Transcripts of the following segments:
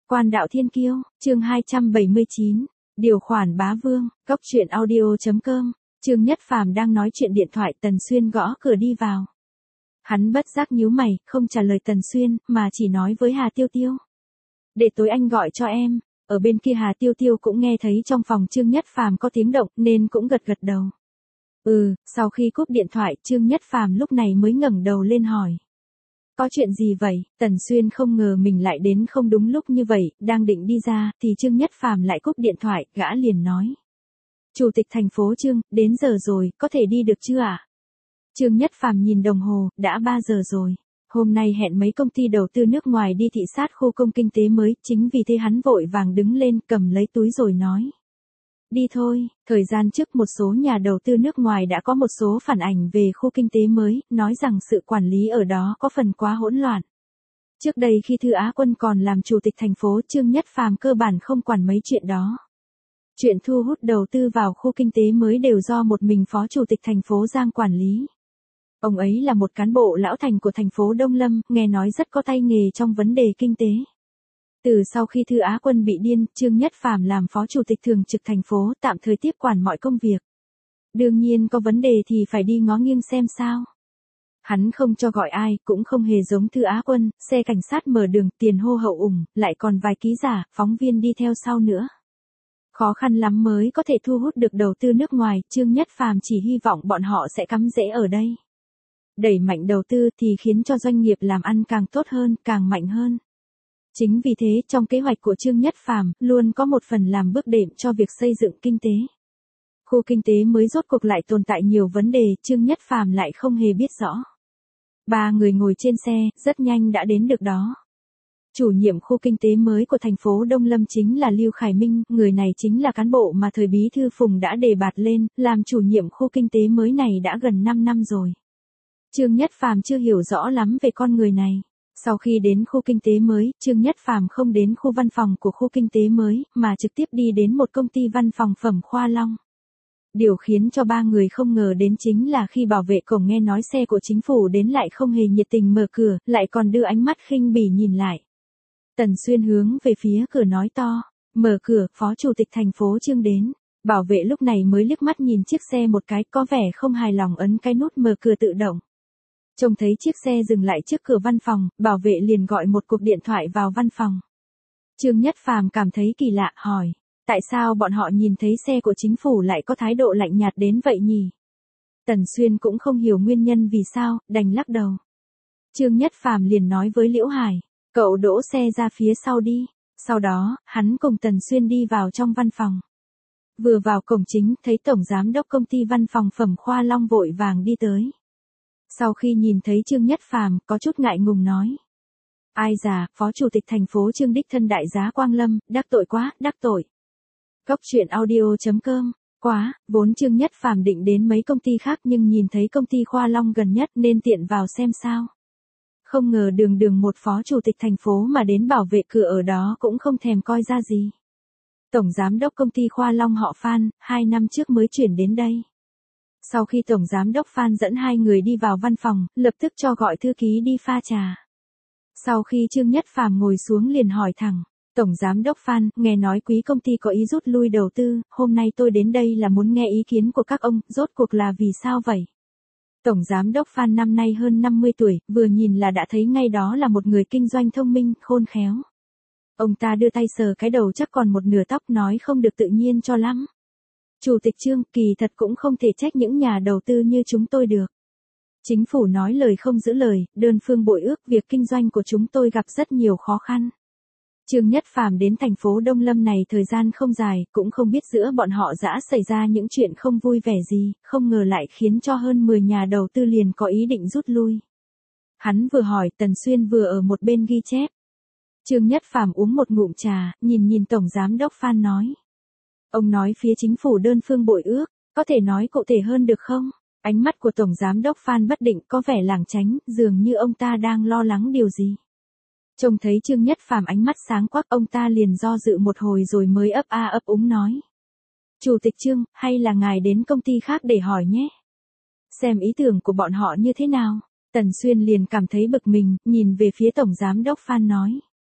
Quan đạo thiên kiêu, chương 279, điều khoản bá vương, góc truyện audio.com, Trương Nhất Phàm đang nói chuyện điện thoại, Tần Xuyên gõ cửa đi vào. Hắn bất giác nhíu mày, không trả lời Tần Xuyên, mà chỉ nói với Hà Tiêu Tiêu. Để tối anh gọi cho em. Ở bên kia Hà Tiêu Tiêu cũng nghe thấy trong phòng Trương Nhất Phàm có tiếng động nên cũng gật gật đầu. Sau khi cúp điện thoại Trương Nhất Phàm lúc này mới ngẩng đầu lên hỏi. Có chuyện gì vậy? Tần Xuyên không ngờ mình lại đến không đúng lúc như vậy, đang định đi ra thì Trương Nhất Phàm lại cúp điện thoại, gã liền nói. Chủ tịch thành phố Trương, đến giờ rồi, có thể đi được chưa ạ? Trương Nhất Phàm nhìn đồng hồ, đã 3 giờ rồi. Hôm nay hẹn mấy công ty đầu tư nước ngoài đi thị sát khu công kinh tế mới, chính vì thế hắn vội vàng đứng lên cầm lấy túi rồi nói. Đi thôi, thời gian trước một số nhà đầu tư nước ngoài đã có một số phản ảnh về khu kinh tế mới, nói rằng sự quản lý ở đó có phần quá hỗn loạn. Trước đây khi Thư Á Quân còn làm chủ tịch thành phố, Trương Nhất Phàm cơ bản không quản mấy chuyện đó. Chuyện thu hút đầu tư vào khu kinh tế mới đều do một mình phó chủ tịch thành phố Giang quản lý. Ông ấy là một cán bộ lão thành của thành phố Đông Lâm, nghe nói rất có tay nghề trong vấn đề kinh tế. Từ sau khi Thư Á Quân bị điên, Trương Nhất Phàm làm phó chủ tịch thường trực thành phố, tạm thời tiếp quản mọi công việc. Đương nhiên có vấn đề thì phải đi ngó nghiêng xem sao. Hắn không cho gọi ai, cũng không hề giống Thư Á Quân, xe cảnh sát mở đường, tiền hô hậu ủng, lại còn vài ký giả, phóng viên đi theo sau nữa. Khó khăn lắm mới có thể thu hút được đầu tư nước ngoài, Trương Nhất Phàm chỉ hy vọng bọn họ sẽ cắm rễ ở đây. Đẩy mạnh đầu tư thì khiến cho doanh nghiệp làm ăn càng tốt hơn, càng mạnh hơn. Chính vì thế, trong kế hoạch của Trương Nhất Phàm luôn có một phần làm bước đệm cho việc xây dựng kinh tế. Khu kinh tế mới rốt cuộc lại tồn tại nhiều vấn đề, Trương Nhất Phàm lại không hề biết rõ. 3 người ngồi trên xe, rất nhanh đã đến được đó. Chủ nhiệm khu kinh tế mới của thành phố Đông Lâm chính là Lưu Khải Minh, người này chính là cán bộ mà thời Bí thư Phùng đã đề bạt lên, làm chủ nhiệm khu kinh tế mới này đã gần 5 năm rồi. Trương Nhất Phàm chưa hiểu rõ lắm về con người này. Sau khi đến khu kinh tế mới, Trương Nhất Phàm không đến khu văn phòng của khu kinh tế mới, mà trực tiếp đi đến một công ty văn phòng Phẩm Khoa Long. Điều khiến cho 3 người không ngờ đến chính là khi bảo vệ cổng nghe nói xe của chính phủ đến lại không hề nhiệt tình mở cửa, lại còn đưa ánh mắt khinh bỉ nhìn lại. Tần Xuyên hướng về phía cửa nói to, mở cửa, phó chủ tịch thành phố Trương đến. Bảo vệ lúc này mới liếc mắt nhìn chiếc xe một cái, có vẻ không hài lòng ấn cái nút mở cửa tự động. Trông thấy chiếc xe dừng lại trước cửa văn phòng, bảo vệ liền gọi một cuộc điện thoại vào văn phòng. Trương Nhất Phàm cảm thấy kỳ lạ, hỏi, tại sao bọn họ nhìn thấy xe của chính phủ lại có thái độ lạnh nhạt đến vậy nhỉ? Tần Xuyên cũng không hiểu nguyên nhân vì sao, đành lắc đầu. Trương Nhất Phàm liền nói với Liễu Hải, cậu đỗ xe ra phía sau đi. Sau đó, hắn cùng Tần Xuyên đi vào trong văn phòng. Vừa vào cổng chính, thấy Tổng Giám đốc công ty văn phòng Phẩm Khoa Long vội vàng đi tới. Sau khi nhìn thấy Trương Nhất Phàm, có chút ngại ngùng nói. Ai già, phó chủ tịch thành phố Trương đích thân đại giá Quang Lâm, đắc tội quá, đắc tội. Góc truyện audio.com, quá, vốn Trương Nhất Phàm định đến mấy công ty khác nhưng nhìn thấy công ty Khoa Long gần nhất nên tiện vào xem sao. Không ngờ đường một phó chủ tịch thành phố mà đến bảo vệ cửa ở đó cũng không thèm coi ra gì. Tổng Giám đốc công ty Khoa Long họ Phan, 2 năm trước mới chuyển đến đây. Sau khi Tổng Giám đốc Phan dẫn 2 người đi vào văn phòng, lập tức cho gọi thư ký đi pha trà. Sau khi Trương Nhất Phàm ngồi xuống liền hỏi thẳng, Tổng Giám đốc Phan, nghe nói quý công ty có ý rút lui đầu tư, hôm nay tôi đến đây là muốn nghe ý kiến của các ông, rốt cuộc là vì sao vậy? Tổng Giám đốc Phan năm nay hơn 50 tuổi, vừa nhìn là đã thấy ngay đó là một người kinh doanh thông minh, khôn khéo. Ông ta đưa tay sờ cái đầu chắc còn một nửa tóc, nói không được tự nhiên cho lắm. Chủ tịch Trương, kỳ thật cũng không thể trách những nhà đầu tư như chúng tôi được. Chính phủ nói lời không giữ lời, đơn phương bội ước, việc kinh doanh của chúng tôi gặp rất nhiều khó khăn. Trương Nhất Phàm đến thành phố Đông Lâm này thời gian không dài, cũng không biết giữa bọn họ đã xảy ra những chuyện không vui vẻ gì, không ngờ lại khiến cho hơn 10 nhà đầu tư liền có ý định rút lui. Hắn vừa hỏi, Tần Xuyên vừa ở một bên ghi chép. Trương Nhất Phàm uống một ngụm trà, nhìn Tổng Giám đốc Phan nói. Ông nói phía chính phủ đơn phương bội ước, có thể nói cụ thể hơn được không? Ánh mắt của Tổng Giám đốc Phan bất định, có vẻ lảng tránh, dường như ông ta đang lo lắng điều gì. Trông thấy Trương Nhất Phàm ánh mắt sáng quắc, ông ta liền do dự một hồi rồi mới ấp a ấp úng nói. Chủ tịch Trương, hay là ngài đến công ty khác để hỏi nhé? Xem ý tưởng của bọn họ như thế nào? Tần Xuyên liền cảm thấy bực mình, nhìn về phía Tổng Giám đốc Phan nói.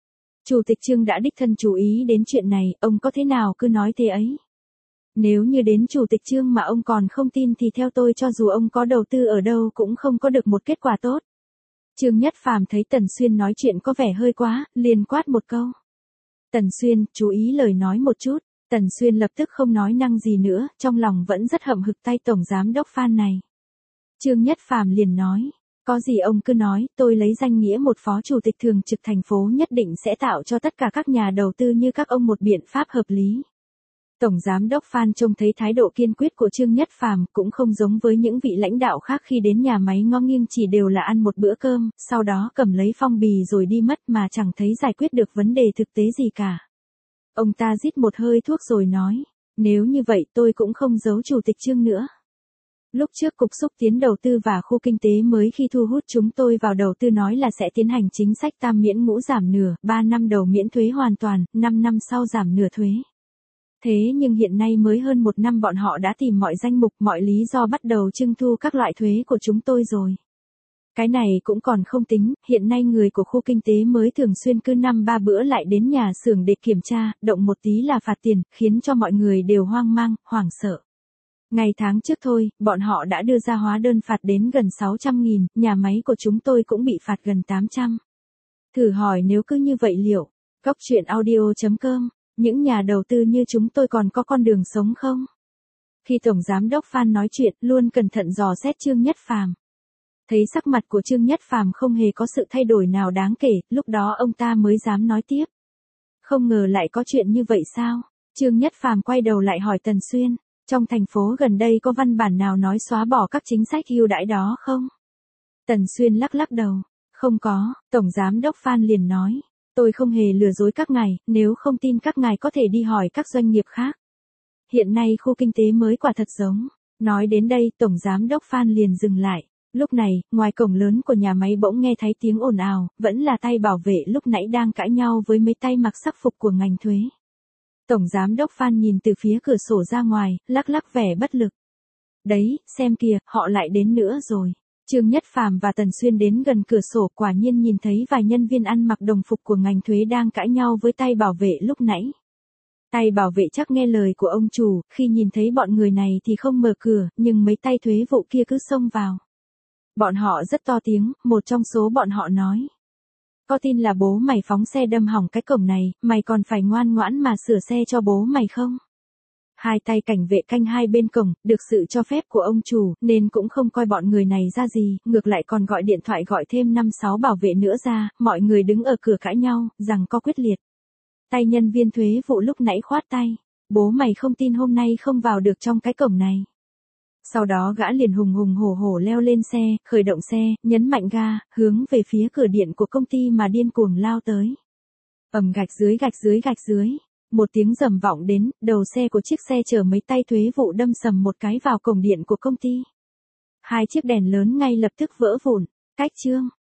Chủ tịch Trương đã đích thân chú ý đến chuyện này, ông có thế nào cứ nói thế ấy. Nếu như đến Chủ tịch Trương mà ông còn không tin thì theo tôi cho dù ông có đầu tư ở đâu cũng không có được một kết quả tốt. Trương Nhất Phàm thấy Tần Xuyên nói chuyện có vẻ hơi quá, liền quát một câu. Tần Xuyên, chú ý lời nói một chút. Tần Xuyên lập tức không nói năng gì nữa, trong lòng vẫn rất hậm hực tay Tổng Giám đốc Phan này. Trương Nhất Phàm liền nói, có gì ông cứ nói, tôi lấy danh nghĩa một phó chủ tịch thường trực thành phố nhất định sẽ tạo cho tất cả các nhà đầu tư như các ông một biện pháp hợp lý. Tổng Giám đốc Phan trông thấy thái độ kiên quyết của Trương Nhất Phàm cũng không giống với những vị lãnh đạo khác khi đến nhà máy ngó nghiêng chỉ đều là ăn một bữa cơm, sau đó cầm lấy phong bì rồi đi mất mà chẳng thấy giải quyết được vấn đề thực tế gì cả. Ông ta rít một hơi thuốc rồi nói, nếu như vậy tôi cũng không giấu Chủ tịch Trương nữa. Lúc trước Cục Xúc Tiến Đầu tư và Khu Kinh tế mới khi thu hút chúng tôi vào đầu tư nói là sẽ tiến hành chính sách tam miễn ngũ giảm nửa, 3 năm đầu miễn thuế hoàn toàn, 5 năm sau giảm nửa thuế. Thế nhưng hiện nay mới hơn 1 năm bọn họ đã tìm mọi danh mục, mọi lý do bắt đầu trưng thu các loại thuế của chúng tôi rồi. Cái này cũng còn không tính, hiện nay người của khu kinh tế mới thường xuyên cứ 5-3 bữa lại đến nhà xưởng để kiểm tra, động một tí là phạt tiền, khiến cho mọi người đều hoang mang, hoảng sợ. Ngày tháng trước thôi, bọn họ đã đưa ra hóa đơn phạt đến gần 600.000, nhà máy của chúng tôi cũng bị phạt gần 800. Thử hỏi nếu cứ như vậy liệu, Góc Chuyện Audio.com, những nhà đầu tư như chúng tôi còn có con đường sống không? Khi Tổng Giám đốc Phan nói chuyện, luôn cẩn thận dò xét Trương Nhất Phàm. Thấy sắc mặt của Trương Nhất Phàm không hề có sự thay đổi nào đáng kể, lúc đó ông ta mới dám nói tiếp. Không ngờ lại có chuyện như vậy sao? Trương Nhất Phàm quay đầu lại hỏi Tần Xuyên, trong thành phố gần đây có văn bản nào nói xóa bỏ các chính sách ưu đãi đó không? Tần Xuyên lắc lắc đầu, không có. Tổng Giám đốc Phan liền nói, tôi không hề lừa dối các ngài, nếu không tin các ngài có thể đi hỏi các doanh nghiệp khác. Hiện nay khu kinh tế mới quả thật giống. Nói đến đây Tổng Giám đốc Phan liền dừng lại. Lúc này, ngoài cổng lớn của nhà máy bỗng nghe thấy tiếng ồn ào, vẫn là tay bảo vệ lúc nãy đang cãi nhau với mấy tay mặc sắc phục của ngành thuế. Tổng Giám đốc Phan nhìn từ phía cửa sổ ra ngoài, lắc lắc vẻ bất lực. Đấy, xem kìa, họ lại đến nữa rồi. Trương Nhất Phàm và Tần Xuyên đến gần cửa sổ quả nhiên nhìn thấy vài nhân viên ăn mặc đồng phục của ngành thuế đang cãi nhau với tay bảo vệ lúc nãy. Tay bảo vệ chắc nghe lời của ông chủ, khi nhìn thấy bọn người này thì không mở cửa, nhưng mấy tay thuế vụ kia cứ xông vào. Bọn họ rất to tiếng, một trong số bọn họ nói. Có tin là bố mày phóng xe đâm hỏng cái cổng này, mày còn phải ngoan ngoãn mà sửa xe cho bố mày không? Hai tay cảnh vệ canh hai bên cổng, được sự cho phép của ông chủ, nên cũng không coi bọn người này ra gì, ngược lại còn gọi điện thoại gọi thêm 5-6 bảo vệ nữa ra, mọi người đứng ở cửa cãi nhau, rằng có quyết liệt. Tay nhân viên thuế vụ lúc nãy khoát tay, bố mày không tin hôm nay không vào được trong cái cổng này. Sau đó gã liền hùng hùng hổ hổ leo lên xe, khởi động xe, nhấn mạnh ga, hướng về phía cửa điện của công ty mà điên cuồng lao tới. Ầm gạch dưới gạch dưới gạch dưới. Một tiếng rầm vọng đến, đầu xe của chiếc xe chở mấy tay thuế vụ đâm sầm một cái vào cổng điện của công ty. Hai chiếc đèn lớn ngay lập tức vỡ vụn. Cách Trương